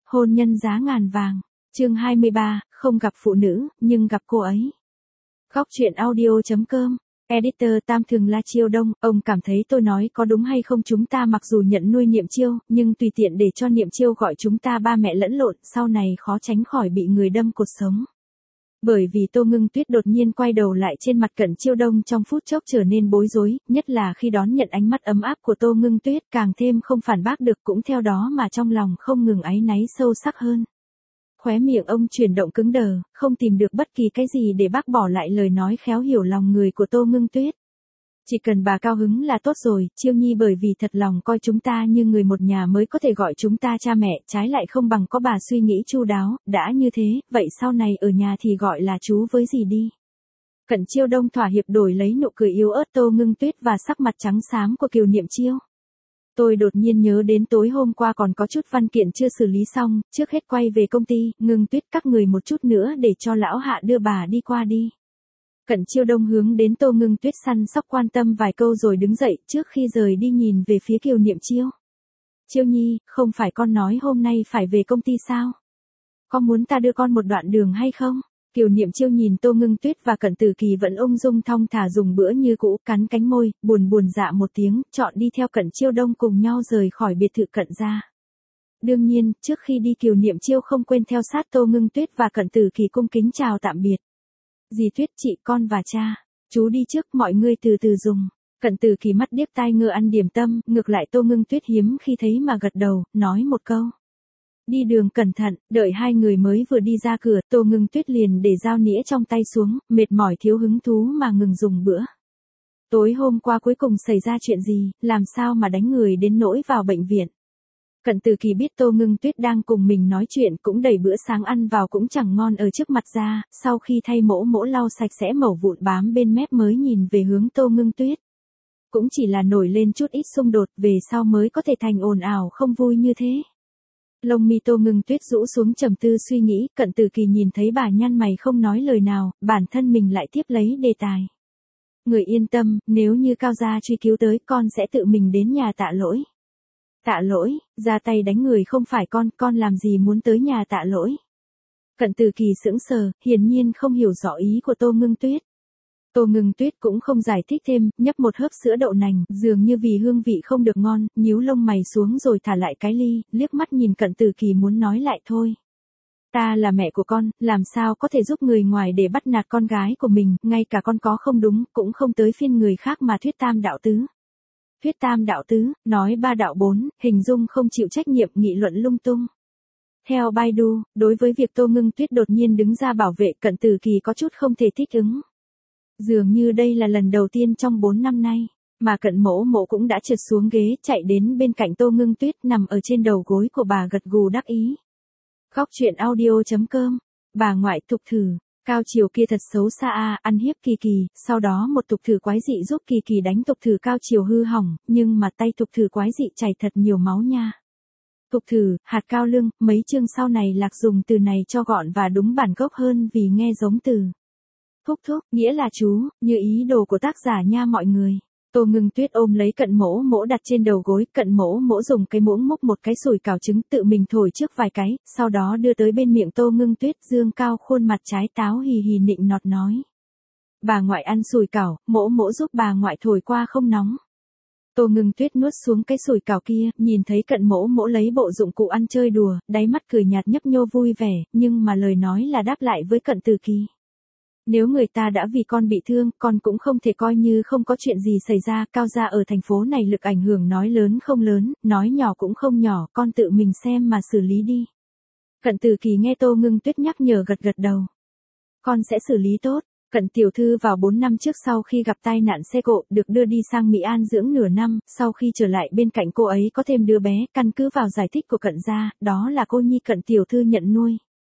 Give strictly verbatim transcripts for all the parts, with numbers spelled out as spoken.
Hôn nhân giá ngàn vàng. Chương hai mươi ba, không gặp phụ nữ, nhưng gặp cô ấy. Góc truyện audio.com. Editor Tam Thường La Chiêu Đông, ông cảm thấy tôi nói có đúng hay không, chúng ta mặc dù nhận nuôi Niệm Chiêu, nhưng tùy tiện để cho Niệm Chiêu gọi chúng ta ba mẹ lẫn lộn, sau này khó tránh khỏi bị người đâm cột sống. Bởi vì Tô Ngưng Tuyết đột nhiên quay đầu lại, trên mặt Cận Chiêu Đông trong phút chốc trở nên bối rối, nhất là khi đón nhận ánh mắt ấm áp của Tô Ngưng Tuyết, càng thêm không phản bác được, cũng theo đó mà trong lòng không ngừng áy náy sâu sắc hơn. Khóe miệng ông chuyển động cứng đờ, không tìm được bất kỳ cái gì để bác bỏ lại lời nói khéo hiểu lòng người của Tô Ngưng Tuyết. Chỉ cần bà cao hứng là tốt rồi, Chiêu Nhi bởi vì thật lòng coi chúng ta như người một nhà mới có thể gọi chúng ta cha mẹ, trái lại không bằng có bà suy nghĩ chu đáo, đã như thế, vậy sau này ở nhà thì gọi là chú với gì đi. Cận Chiêu Đông thỏa hiệp đổi lấy nụ cười yếu ớt Tô Ngưng Tuyết và sắc mặt trắng xám của Kiều Niệm Chiêu. Tôi đột nhiên nhớ đến tối hôm qua còn có chút văn kiện chưa xử lý xong, trước hết quay về công ty, Ngưng Tuyết các người một chút nữa để cho lão Hạ đưa bà đi qua đi. Cận Chiêu Đông hướng đến Tô Ngưng Tuyết săn sóc quan tâm vài câu rồi đứng dậy, trước khi rời đi nhìn về phía Kiều Niệm Chiêu. Chiêu Nhi, không phải con nói hôm nay phải về công ty sao? Có muốn ta đưa con một đoạn đường hay không? Kiều Niệm Chiêu nhìn Tô Ngưng Tuyết và Cận Tử Kỳ vẫn ung dung thong thả dùng bữa như cũ, cắn cánh môi, buồn buồn dạ một tiếng, chọn đi theo Cận Chiêu Đông cùng nhau rời khỏi biệt thự Cận gia. Đương nhiên, trước khi đi Kiều Niệm Chiêu không quên theo sát Tô Ngưng Tuyết và Cận Tử Kỳ cung kính chào tạm biệt. Dì Tuyết, chị, con và cha, chú đi trước, mọi người từ từ dùng. Cận Tử Kỳ mắt điếc tai ngơ ăn điểm tâm, ngược lại Tô Ngưng Tuyết hiếm khi thấy mà gật đầu, nói một câu. Đi đường cẩn thận. Đợi hai người mới vừa đi ra cửa, Tô Ngưng Tuyết liền để dao nĩa trong tay xuống, mệt mỏi thiếu hứng thú mà ngừng dùng bữa. Tối hôm qua cuối cùng xảy ra chuyện gì, làm sao mà đánh người đến nỗi vào bệnh viện. Cận Tử Kỳ biết Tô Ngưng Tuyết đang cùng mình nói chuyện, cũng đẩy bữa sáng ăn vào cũng chẳng ngon ở trước mặt ra, sau khi thay mỗ mỗ lau sạch sẽ mẩu vụn bám bên mép mới nhìn về hướng Tô Ngưng Tuyết. Cũng chỉ là nổi lên chút ít xung đột, về sau mới có thể thành ồn ào không vui như thế. Lông mi Tô Ngưng Tuyết rũ xuống trầm tư suy nghĩ, Cận Tử Kỳ nhìn thấy bà nhăn mày không nói lời nào, bản thân mình lại tiếp lấy đề tài. Người yên tâm, nếu như Cao gia truy cứu tới, con sẽ tự mình đến nhà tạ lỗi. Tạ lỗi, ra tay đánh người không phải con, con làm gì muốn tới nhà tạ lỗi. Cận Tử Kỳ sững sờ, hiển nhiên không hiểu rõ ý của Tô Ngưng Tuyết. Tô Ngưng Tuyết cũng không giải thích thêm, nhấp một hớp sữa đậu nành, dường như vì hương vị không được ngon, nhíu lông mày xuống rồi thả lại cái ly, liếc mắt nhìn Cận Tử Kỳ muốn nói lại thôi. Ta là mẹ của con, làm sao có thể giúp người ngoài để bắt nạt con gái của mình, ngay cả con có không đúng, cũng không tới phiên người khác mà thuyết tam đạo tứ. Thuyết tam đạo tứ, nói ba đạo bốn, hình dung không chịu trách nhiệm, nghị luận lung tung. Theo Baidu, đối với việc Tô Ngưng Tuyết đột nhiên đứng ra bảo vệ, Cận Tử Kỳ có chút không thể thích ứng. Dường như đây là lần đầu tiên trong bốn năm nay, mà Cận mỗ mỗ cũng đã trượt xuống ghế, chạy đến bên cạnh Tô Ngưng Tuyết, nằm ở trên đầu gối của bà gật gù đắc ý. Góc truyện audio.com. Bà ngoại Tục Thử, Cao Chiều kia thật xấu xa a, ăn hiếp Kỳ Kỳ, sau đó một Tục Thử quái dị giúp Kỳ Kỳ đánh Tục Thử Cao Chiều hư hỏng, nhưng mà tay Tục Thử quái dị chảy thật nhiều máu nha. Tục Thử, hạt cao lương, mấy chương sau này Lạc dùng từ này cho gọn và đúng bản gốc hơn vì nghe giống từ thúc thúc, nghĩa là chú, như ý đồ của tác giả nha mọi người. Tô Ngưng Tuyết ôm lấy Cận mỗ mỗ đặt trên đầu gối, Cận mỗ mỗ dùng cái muỗng múc một cái sủi cảo trứng tự mình thổi trước vài cái, sau đó đưa tới bên miệng Tô Ngưng Tuyết, dương cao khuôn mặt trái táo hì hì nịnh nọt nói. Bà ngoại ăn sủi cảo, mỗ mỗ giúp bà ngoại thổi qua không nóng. Tô Ngưng Tuyết nuốt xuống cái sủi cảo kia, nhìn thấy Cận mỗ mỗ lấy bộ dụng cụ ăn chơi đùa, đáy mắt cười nhạt nhấp nhô vui vẻ, nhưng mà lời nói là đáp lại với Cận Tử Kỳ. Nếu người ta đã vì con bị thương, con cũng không thể coi như không có chuyện gì xảy ra, Cao gia ở thành phố này lực ảnh hưởng nói lớn không lớn, nói nhỏ cũng không nhỏ, con tự mình xem mà xử lý đi. Cận Tử Kỳ nghe Tô Ngưng Tuyết nhắc nhở gật gật đầu. Con sẽ xử lý tốt. Cận tiểu thư vào bốn năm trước sau khi gặp tai nạn xe cộ, được đưa đi sang Mỹ An dưỡng nửa năm, sau khi trở lại bên cạnh cô ấy có thêm đứa bé, căn cứ vào giải thích của Cận gia, đó là cô nhi Cận tiểu thư nhận nuôi.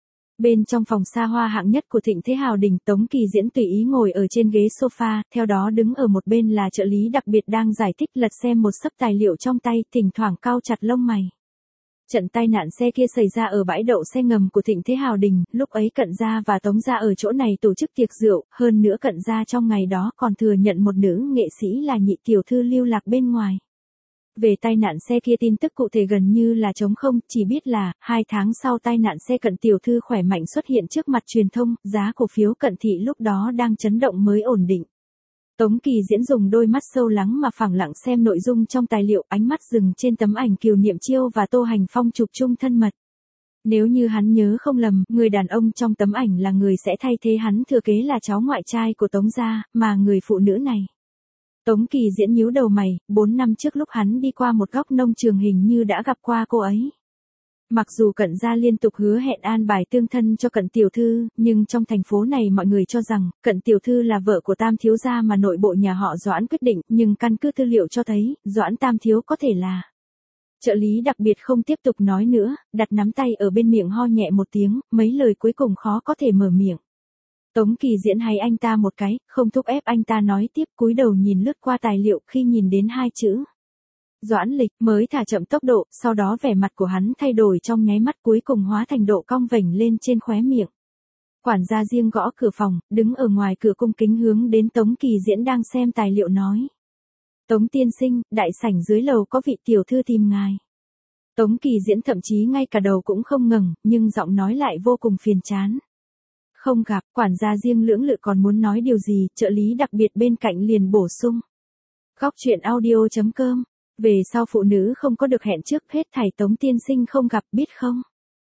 Bên trong phòng xa hoa hạng nhất của Thịnh Thế Hào Đình, Tống Kỳ Diễn tùy ý ngồi ở trên ghế sofa, theo đó đứng ở một bên là trợ lý đặc biệt đang giải thích lật xem một xấp tài liệu trong tay, thỉnh thoảng cau chặt lông mày. Trận tai nạn xe kia xảy ra ở bãi đậu xe ngầm của Thịnh Thế Hào Đình, lúc ấy Cận gia và Tống gia ở chỗ này tổ chức tiệc rượu, hơn nữa Cận gia trong ngày đó còn thừa nhận một nữ nghệ sĩ là nhị tiểu thư lưu lạc bên ngoài. Về tai nạn xe kia tin tức cụ thể gần như là trống không, chỉ biết là, hai tháng sau tai nạn xe Cận tiểu thư khỏe mạnh xuất hiện trước mặt truyền thông, giá cổ phiếu Cận thị lúc đó đang chấn động mới ổn định. Tống Kỳ Diễn dùng đôi mắt sâu lắng mà phẳng lặng xem nội dung trong tài liệu, ánh mắt dừng trên tấm ảnh Kiều Niệm Chiêu và Tô Hành Phong chụp chung thân mật. Nếu như hắn nhớ không lầm, người đàn ông trong tấm ảnh là người sẽ thay thế hắn thừa kế là cháu ngoại trai của Tống gia, mà người phụ nữ này. Tống Kỳ Diễn nhíu đầu mày, bốn năm trước lúc hắn đi qua một góc nông trường hình như đã gặp qua cô ấy. Mặc dù Cận gia liên tục hứa hẹn an bài tương thân cho Cận tiểu thư, nhưng trong thành phố này mọi người cho rằng, Cận tiểu thư là vợ của Tam thiếu gia mà nội bộ nhà họ Doãn quyết định, nhưng căn cứ tư liệu cho thấy, Doãn Tam thiếu có thể là. Trợ lý đặc biệt không tiếp tục nói nữa, đặt nắm tay ở bên miệng ho nhẹ một tiếng, mấy lời cuối cùng khó có thể mở miệng. Tống Kỳ Diễn hay anh ta một cái, không thúc ép anh ta nói tiếp, cúi đầu nhìn lướt qua tài liệu, khi nhìn đến hai chữ. Doãn Lịch mới thả chậm tốc độ, sau đó vẻ mặt của hắn thay đổi trong nháy mắt, cuối cùng hóa thành độ cong vểnh lên trên khóe miệng. Quản gia riêng gõ cửa phòng, đứng ở ngoài cửa cung kính hướng đến Tống Kỳ Diễn đang xem tài liệu nói. Tống tiên sinh, đại sảnh dưới lầu có vị tiểu thư tìm ngài. Tống Kỳ Diễn thậm chí ngay cả đầu cũng không ngẩng, nhưng giọng nói lại vô cùng phiền chán. Không gặp, quản gia riêng lưỡng lự còn muốn nói điều gì, trợ lý đặc biệt bên cạnh liền bổ sung. Góc truyện audio chấm com. Về sau phụ nữ không có được hẹn trước, hết thảy Tống tiên sinh không gặp, biết không?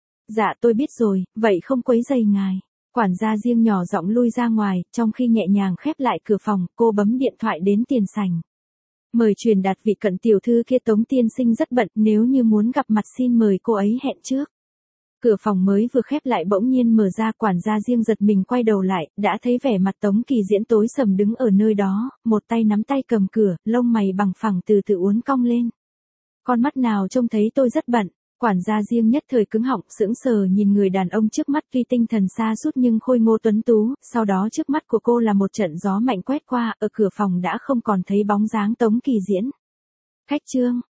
Dạ tôi biết rồi, vậy không quấy rầy ngài. Quản gia riêng nhỏ giọng lui ra ngoài, trong khi nhẹ nhàng khép lại cửa phòng, cô bấm điện thoại đến tiền sảnh. Mời truyền đạt vị Cận tiểu thư kia, Tống tiên sinh rất bận, nếu như muốn gặp mặt xin mời cô ấy hẹn trước. Cửa phòng mới vừa khép lại bỗng nhiên mở ra, quản gia riêng giật mình quay đầu lại, đã thấy vẻ mặt Tống Kỳ Diễn tối sầm đứng ở nơi đó, một tay nắm tay cầm cửa, lông mày bằng phẳng từ từ uốn cong lên. Con mắt nào trông thấy tôi rất bận, quản gia riêng nhất thời cứng họng, sững sờ nhìn người đàn ông trước mắt, tuy tinh thần sa sút nhưng khôi ngô tuấn tú, sau đó trước mắt của cô là một trận gió mạnh quét qua, ở cửa phòng đã không còn thấy bóng dáng Tống Kỳ Diễn. Khách trương,